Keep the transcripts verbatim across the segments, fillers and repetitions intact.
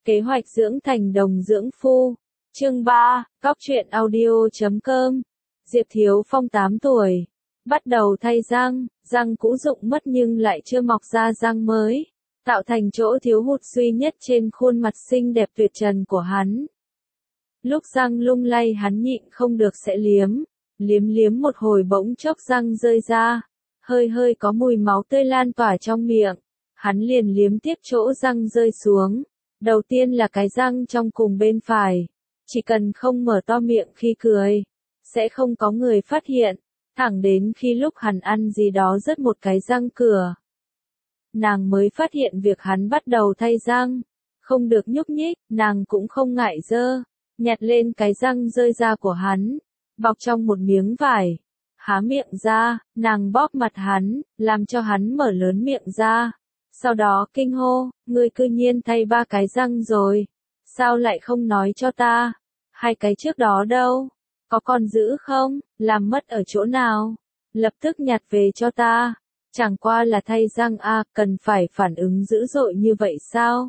Kế hoạch dưỡng thành đồng dưỡng phu. Chương ba, Cóc truyện audio chấm com. Diệp Thiếu Phong tám tuổi. Bắt đầu thay răng, răng cũ rụng mất nhưng lại chưa mọc ra răng mới, tạo thành chỗ thiếu hụt duy nhất trên khuôn mặt xinh đẹp tuyệt trần của hắn. Lúc răng lung lay hắn nhịn không được sẽ liếm, liếm liếm một hồi bỗng chốc răng rơi ra, hơi hơi có mùi máu tươi lan tỏa trong miệng, hắn liền liếm tiếp chỗ răng rơi xuống. Đầu tiên là cái răng trong cùng bên phải, chỉ cần không mở to miệng khi cười, sẽ không có người phát hiện, thẳng đến khi lúc hắn ăn gì đó rớt một cái răng cửa. Nàng mới phát hiện việc hắn bắt đầu thay răng, không được nhúc nhích, nàng cũng không ngại dơ, nhặt lên cái răng rơi ra của hắn, bọc trong một miếng vải, há miệng ra, nàng bóp mặt hắn, làm cho hắn mở lớn miệng ra. Sau đó kinh hô, ngươi cư nhiên thay ba cái răng rồi, sao lại không nói cho ta, hai cái trước đó đâu, có còn giữ không, làm mất ở chỗ nào, lập tức nhặt về cho ta, chẳng qua là thay răng a, à, cần phải phản ứng dữ dội như vậy sao?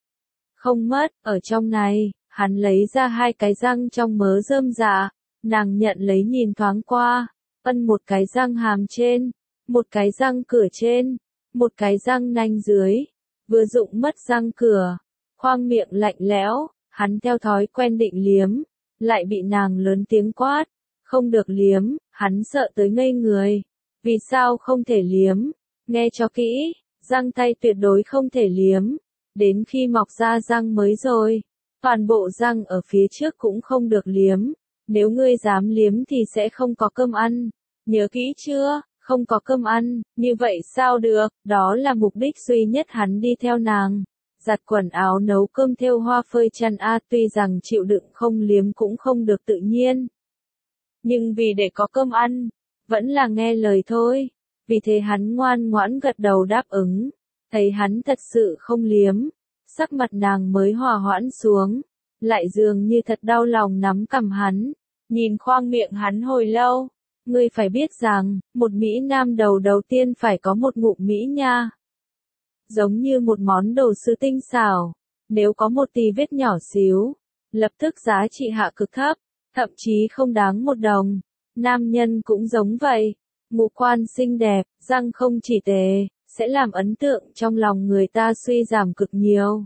Không mất, ở trong này, hắn lấy ra hai cái răng trong mớ rơm dạ, nàng nhận lấy nhìn thoáng qua, ân một cái răng hàm trên, một cái răng cửa trên. Một cái răng nanh dưới, vừa rụng mất răng cửa, khoang miệng lạnh lẽo, hắn theo thói quen định liếm, lại bị nàng lớn tiếng quát, không được liếm, hắn sợ tới ngây người, vì sao không thể liếm, nghe cho kỹ, răng tay tuyệt đối không thể liếm, đến khi mọc ra răng mới rồi, toàn bộ răng ở phía trước cũng không được liếm, nếu ngươi dám liếm thì sẽ không có cơm ăn, nhớ kỹ chưa? Không có cơm ăn, như vậy sao được, đó là mục đích duy nhất hắn đi theo nàng. Giặt quần áo nấu cơm thêu hoa phơi chăn a, tuy rằng chịu đựng không liếm cũng không được tự nhiên. Nhưng vì để có cơm ăn, vẫn là nghe lời thôi. Vì thế hắn ngoan ngoãn gật đầu đáp ứng. Thấy hắn thật sự không liếm, sắc mặt nàng mới hòa hoãn xuống. Lại dường như thật đau lòng nắm cằm hắn, nhìn khoang miệng hắn hồi lâu. Ngươi phải biết rằng, một Mỹ Nam đầu đầu tiên phải có một ngụm Mỹ nha. Giống như một món đồ sứ tinh xảo, nếu có một tì vết nhỏ xíu, lập tức giá trị hạ cực thấp, thậm chí không đáng một đồng. Nam nhân cũng giống vậy, ngũ quan xinh đẹp, răng không chỉ tề, sẽ làm ấn tượng trong lòng người ta suy giảm cực nhiều.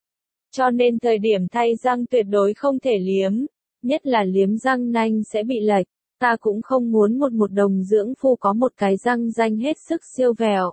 Cho nên thời điểm thay răng tuyệt đối không thể liếm, nhất là liếm răng nanh sẽ bị lệch. Ta cũng không muốn một một đồng dưỡng phu có một cái răng ranh hết sức siêu vẹo.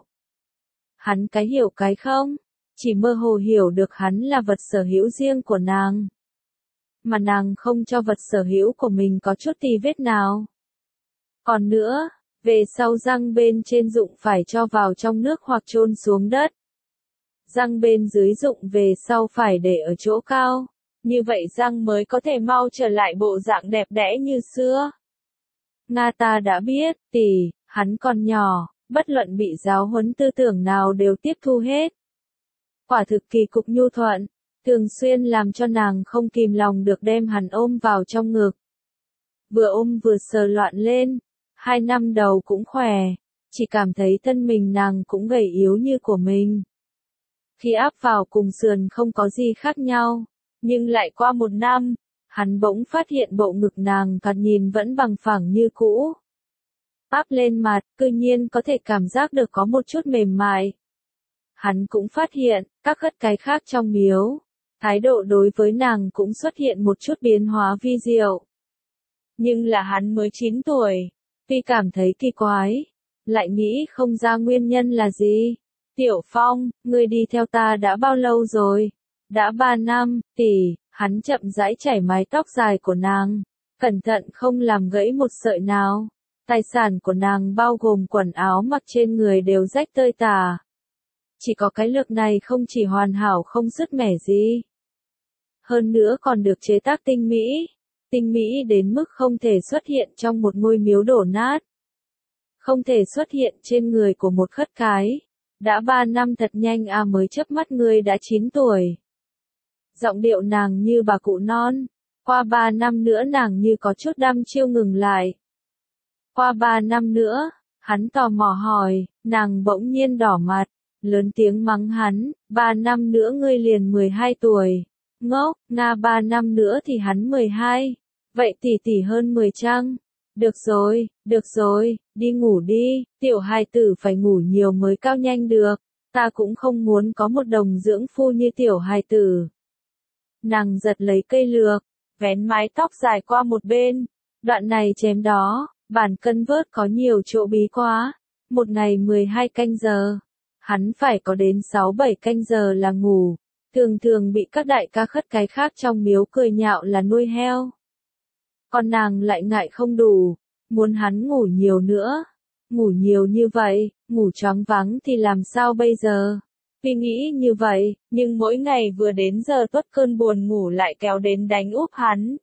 Hắn cái hiểu cái không, chỉ mơ hồ hiểu được hắn là vật sở hữu riêng của nàng. Mà nàng không cho vật sở hữu của mình có chút tì vết nào. Còn nữa, về sau răng bên trên rụng phải cho vào trong nước hoặc chôn xuống đất. Răng bên dưới rụng về sau phải để ở chỗ cao, như vậy răng mới có thể mau trở lại bộ dạng đẹp đẽ như xưa. Nga ta đã biết, tỷ, hắn còn nhỏ, bất luận bị giáo huấn tư tưởng nào đều tiếp thu hết. Quả thực kỳ cục nhu thuận, thường xuyên làm cho nàng không kìm lòng được đem hắn ôm vào trong ngực. Vừa ôm vừa sờ loạn lên, hai năm đầu cũng khỏe, chỉ cảm thấy thân mình nàng cũng gầy yếu như của mình. Khi áp vào cùng sườn không có gì khác nhau, nhưng lại qua một năm, hắn bỗng phát hiện bộ ngực nàng thoạt nhìn vẫn bằng phẳng như cũ. Áp lên mặt, cư nhiên có thể cảm giác được có một chút mềm mại. Hắn cũng phát hiện, các khất cái khác trong miếu, thái độ đối với nàng cũng xuất hiện một chút biến hóa vi diệu. Nhưng là hắn mới chín tuổi, tuy cảm thấy kỳ quái, lại nghĩ không ra nguyên nhân là gì. Tiểu Phong, ngươi đi theo ta đã bao lâu rồi? Đã ba năm, tỷ. Hắn chậm rãi chảy mái tóc dài của nàng, cẩn thận không làm gãy một sợi nào. Tài sản của nàng bao gồm quần áo mặc trên người đều rách tơi tả. Chỉ có cái lược này không chỉ hoàn hảo không sứt mẻ gì. Hơn nữa còn được chế tác tinh mỹ. Tinh mỹ đến mức không thể xuất hiện trong một ngôi miếu đổ nát. Không thể xuất hiện trên người của một khất cái. Đã ba năm thật nhanh à, mới chớp mắt ngươi đã chín tuổi. Giọng điệu nàng như bà cụ non, qua ba năm nữa nàng như có chút đăm chiêu ngừng lại. Qua ba năm nữa, hắn tò mò hỏi, nàng bỗng nhiên đỏ mặt, lớn tiếng mắng hắn, ba năm nữa ngươi liền mười hai tuổi, Ngốc, Nga ba năm nữa thì hắn mười hai. Vậy tỷ tỷ hơn mười chăng? Được rồi, được rồi, đi ngủ đi, tiểu hài tử phải ngủ nhiều mới cao nhanh được. Ta cũng không muốn có một đồng dưỡng phu như tiểu hài tử. Nàng giật lấy cây lược, vén mái tóc dài qua một bên. Đoạn này chém đó, bản cân vớt có nhiều chỗ bí quá. Một ngày mười hai canh giờ. Hắn phải có đến sáu bảy canh giờ là ngủ. Thường thường bị các đại ca khất cái khác trong miếu cười nhạo là nuôi heo. Còn nàng lại ngại không đủ, muốn hắn ngủ nhiều nữa. Ngủ nhiều như vậy, ngủ choáng váng thì làm sao bây giờ? Vì nghĩ như vậy, nhưng mỗi ngày vừa đến giờ tuất cơn buồn ngủ lại kéo đến đánh úp hắn.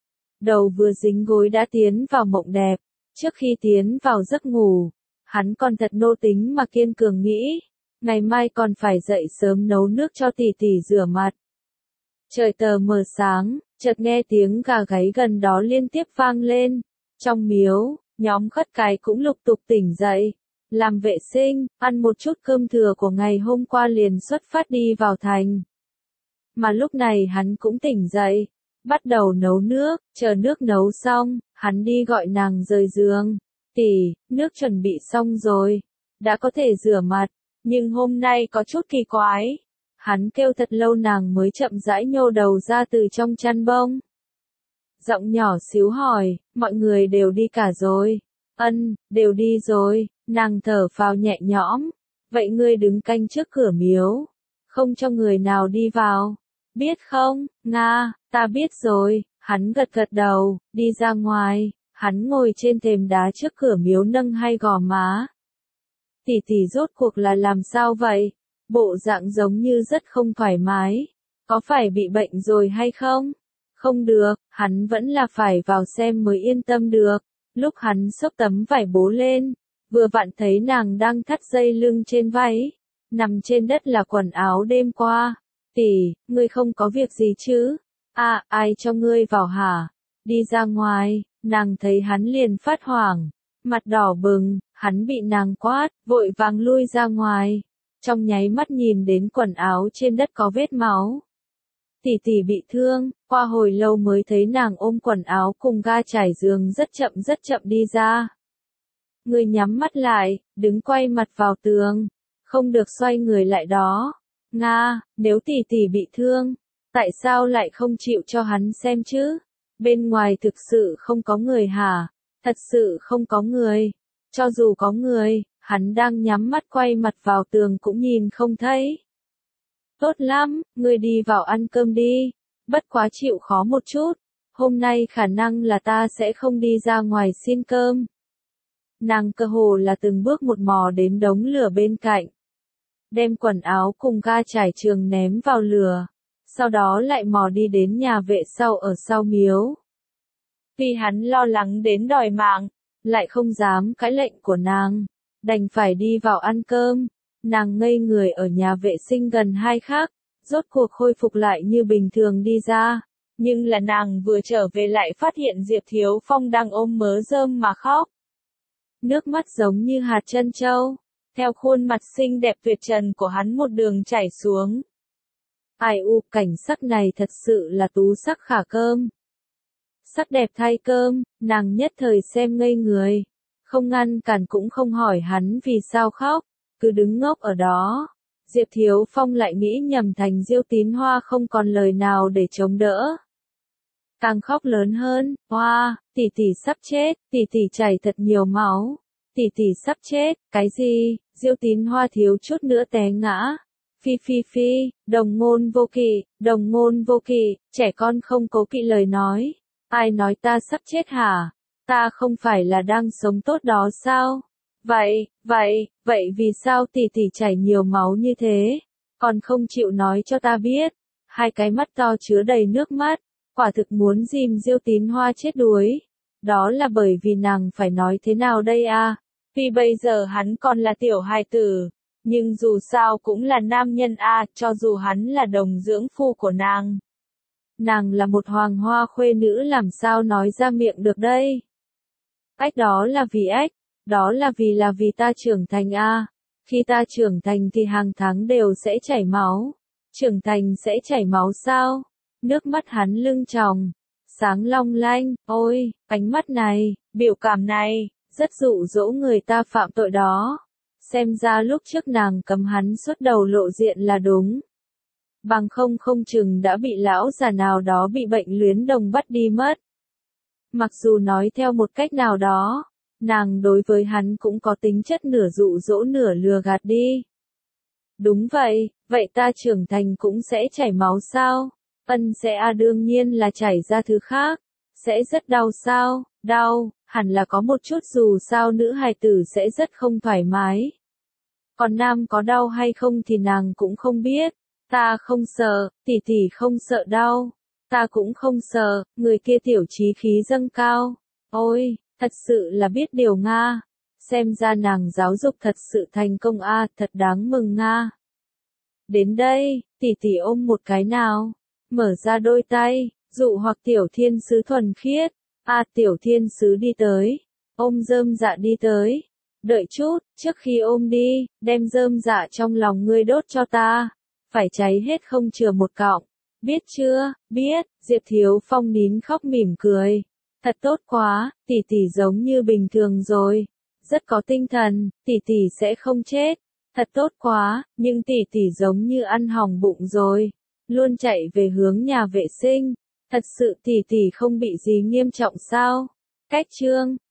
Đầu vừa dính gối đã tiến vào mộng đẹp, trước khi tiến vào giấc ngủ, hắn còn thật nô tính mà kiên cường nghĩ, ngày mai còn phải dậy sớm nấu nước cho tỷ tỷ rửa mặt. Trời tờ mờ sáng, chợt nghe tiếng gà gáy gần đó liên tiếp vang lên, trong miếu, nhóm khất cái cũng lục tục tỉnh dậy, làm vệ sinh, ăn một chút cơm thừa của ngày hôm qua liền xuất phát đi vào thành. Mà lúc này hắn cũng tỉnh dậy, bắt đầu nấu nước, chờ nước nấu xong, hắn đi gọi nàng rời giường. Tỷ, nước chuẩn bị xong rồi, đã có thể rửa mặt, nhưng hôm nay có chút kỳ quái. Hắn kêu thật lâu nàng mới chậm rãi nhô đầu ra từ trong chăn bông. Giọng nhỏ xíu hỏi, mọi người đều đi cả rồi. Ân, đều đi rồi, nàng thở phào nhẹ nhõm. Vậy ngươi đứng canh trước cửa miếu, không cho người nào đi vào. Biết không, Nga, ta biết rồi, hắn gật gật đầu, đi ra ngoài, hắn ngồi trên thềm đá trước cửa miếu nâng hai gò má. Tỷ tỷ rốt cuộc là làm sao vậy? Bộ dạng giống như rất không thoải mái. Có phải bị bệnh rồi hay không? Không được, hắn vẫn là phải vào xem mới yên tâm được. Lúc hắn xốc tấm vải bố lên, vừa vặn thấy nàng đang thắt dây lưng trên váy. Nằm trên đất là quần áo đêm qua. Tỷ, ngươi không có việc gì chứ? À, ai cho ngươi vào hả? Đi ra ngoài, nàng thấy hắn liền phát hoảng. Mặt đỏ bừng, hắn bị nàng quát, vội vàng lui ra ngoài. Trong nháy mắt nhìn đến quần áo trên đất có vết máu. Tỷ tỷ bị thương, qua hồi lâu mới thấy nàng ôm quần áo cùng ga trải giường rất chậm rất chậm đi ra. Người nhắm mắt lại, đứng quay mặt vào tường, không được xoay người lại đó. Nga, nếu tỷ tỷ bị thương, tại sao lại không chịu cho hắn xem chứ? Bên ngoài thực sự không có người hả? Thật sự không có người. Cho dù có người, hắn đang nhắm mắt quay mặt vào tường cũng nhìn không thấy. Tốt lắm, ngươi đi vào ăn cơm đi. Bất quá chịu khó một chút. Hôm nay khả năng là ta sẽ không đi ra ngoài xin cơm. Nàng cơ hồ là từng bước một mò đến đống lửa bên cạnh. Đem quần áo cùng ga trải trường ném vào lửa. Sau đó lại mò đi đến nhà vệ sau ở sau miếu. Vì hắn lo lắng đến đòi mạng, lại không dám cãi lệnh của nàng, đành phải đi vào ăn cơm. Nàng ngây người ở nhà vệ sinh gần hai khắc, rốt cuộc khôi phục lại như bình thường đi ra. Nhưng là nàng vừa trở về lại phát hiện Diệp Thiếu Phong đang ôm mớ rơm mà khóc. Nước mắt giống như hạt trân châu, theo khuôn mặt xinh đẹp tuyệt trần của hắn một đường chảy xuống. Ai u, cảnh sắc này thật sự là tú sắc khả cơm. Sắc đẹp thay cơm, nàng nhất thời xem ngây người. Không ngăn cản cũng không hỏi hắn vì sao khóc, cứ đứng ngốc ở đó. Diệp Thiếu Phong lại nghĩ nhầm thành Diêu Tín Hoa không còn lời nào để chống đỡ. Càng khóc lớn hơn, hoa, tỷ tỷ sắp chết, tỷ tỷ chảy thật nhiều máu. Tỷ tỷ sắp chết, cái gì? Diêu Tín Hoa thiếu chút nữa té ngã. Phi phi phi, đồng ngôn vô kỵ, đồng ngôn vô kỵ, trẻ con không cố kỵ lời nói. Ai nói ta sắp chết hả? Ta không phải là đang sống tốt đó sao? Vậy, vậy, vậy vì sao tỷ tỷ chảy nhiều máu như thế? Còn không chịu nói cho ta biết. Hai cái mắt to chứa đầy nước mắt, quả thực muốn dìm Diêu Tín Hoa chết đuối. Đó là bởi vì nàng phải nói thế nào đây à? Vì bây giờ hắn còn là tiểu hài tử, nhưng dù sao cũng là nam nhân à, cho dù hắn là đồng dưỡng phu của nàng. Nàng là một hoàng hoa khuê nữ làm sao nói ra miệng được đây? Ách đó là vì ách, đó là vì là vì ta trưởng thành à. Khi ta trưởng thành thì hàng tháng đều sẽ chảy máu. Trưởng thành sẽ chảy máu sao? Nước mắt hắn lưng tròng, sáng long lanh, ôi, ánh mắt này, biểu cảm này, rất dụ dỗ người ta phạm tội đó. Xem ra lúc trước nàng cấm hắn xuất đầu lộ diện là đúng. Bằng không không chừng đã bị lão già nào đó bị bệnh luyến đồng bắt đi mất. Mặc dù nói theo một cách nào đó, nàng đối với hắn cũng có tính chất nửa dụ dỗ nửa lừa gạt đi. Đúng vậy, vậy ta trưởng thành cũng sẽ chảy máu sao? Ân sẽ à đương nhiên là chảy ra thứ khác. Sẽ rất đau sao? Đau, hẳn là có một chút dù sao nữ hài tử sẽ rất không thoải mái. Còn nam có đau hay không thì nàng cũng không biết. Ta không sợ, tỷ tỷ không sợ đau. Ta cũng không sợ, người kia tiểu chí khí dâng cao. Ôi, thật sự là biết điều Nga. Xem ra nàng giáo dục thật sự thành công a, à, thật đáng mừng Nga. Đến đây, tỷ tỷ ôm một cái nào. Mở ra đôi tay, dụ hoặc tiểu thiên sứ thuần khiết. A à, tiểu thiên sứ đi tới. Ôm rơm dạ đi tới. Đợi chút, trước khi ôm đi, đem rơm dạ trong lòng ngươi đốt cho ta. Phải cháy hết không chừa một cọng. Biết chưa, biết, Diệp Thiếu Phong nín khóc mỉm cười. Thật tốt quá, tỷ tỷ giống như bình thường rồi. Rất có tinh thần, tỷ tỷ sẽ không chết. Thật tốt quá, nhưng tỷ tỷ giống như ăn hỏng bụng rồi. Luôn chạy về hướng nhà vệ sinh. Thật sự tỷ tỷ không bị gì nghiêm trọng sao? Cách chương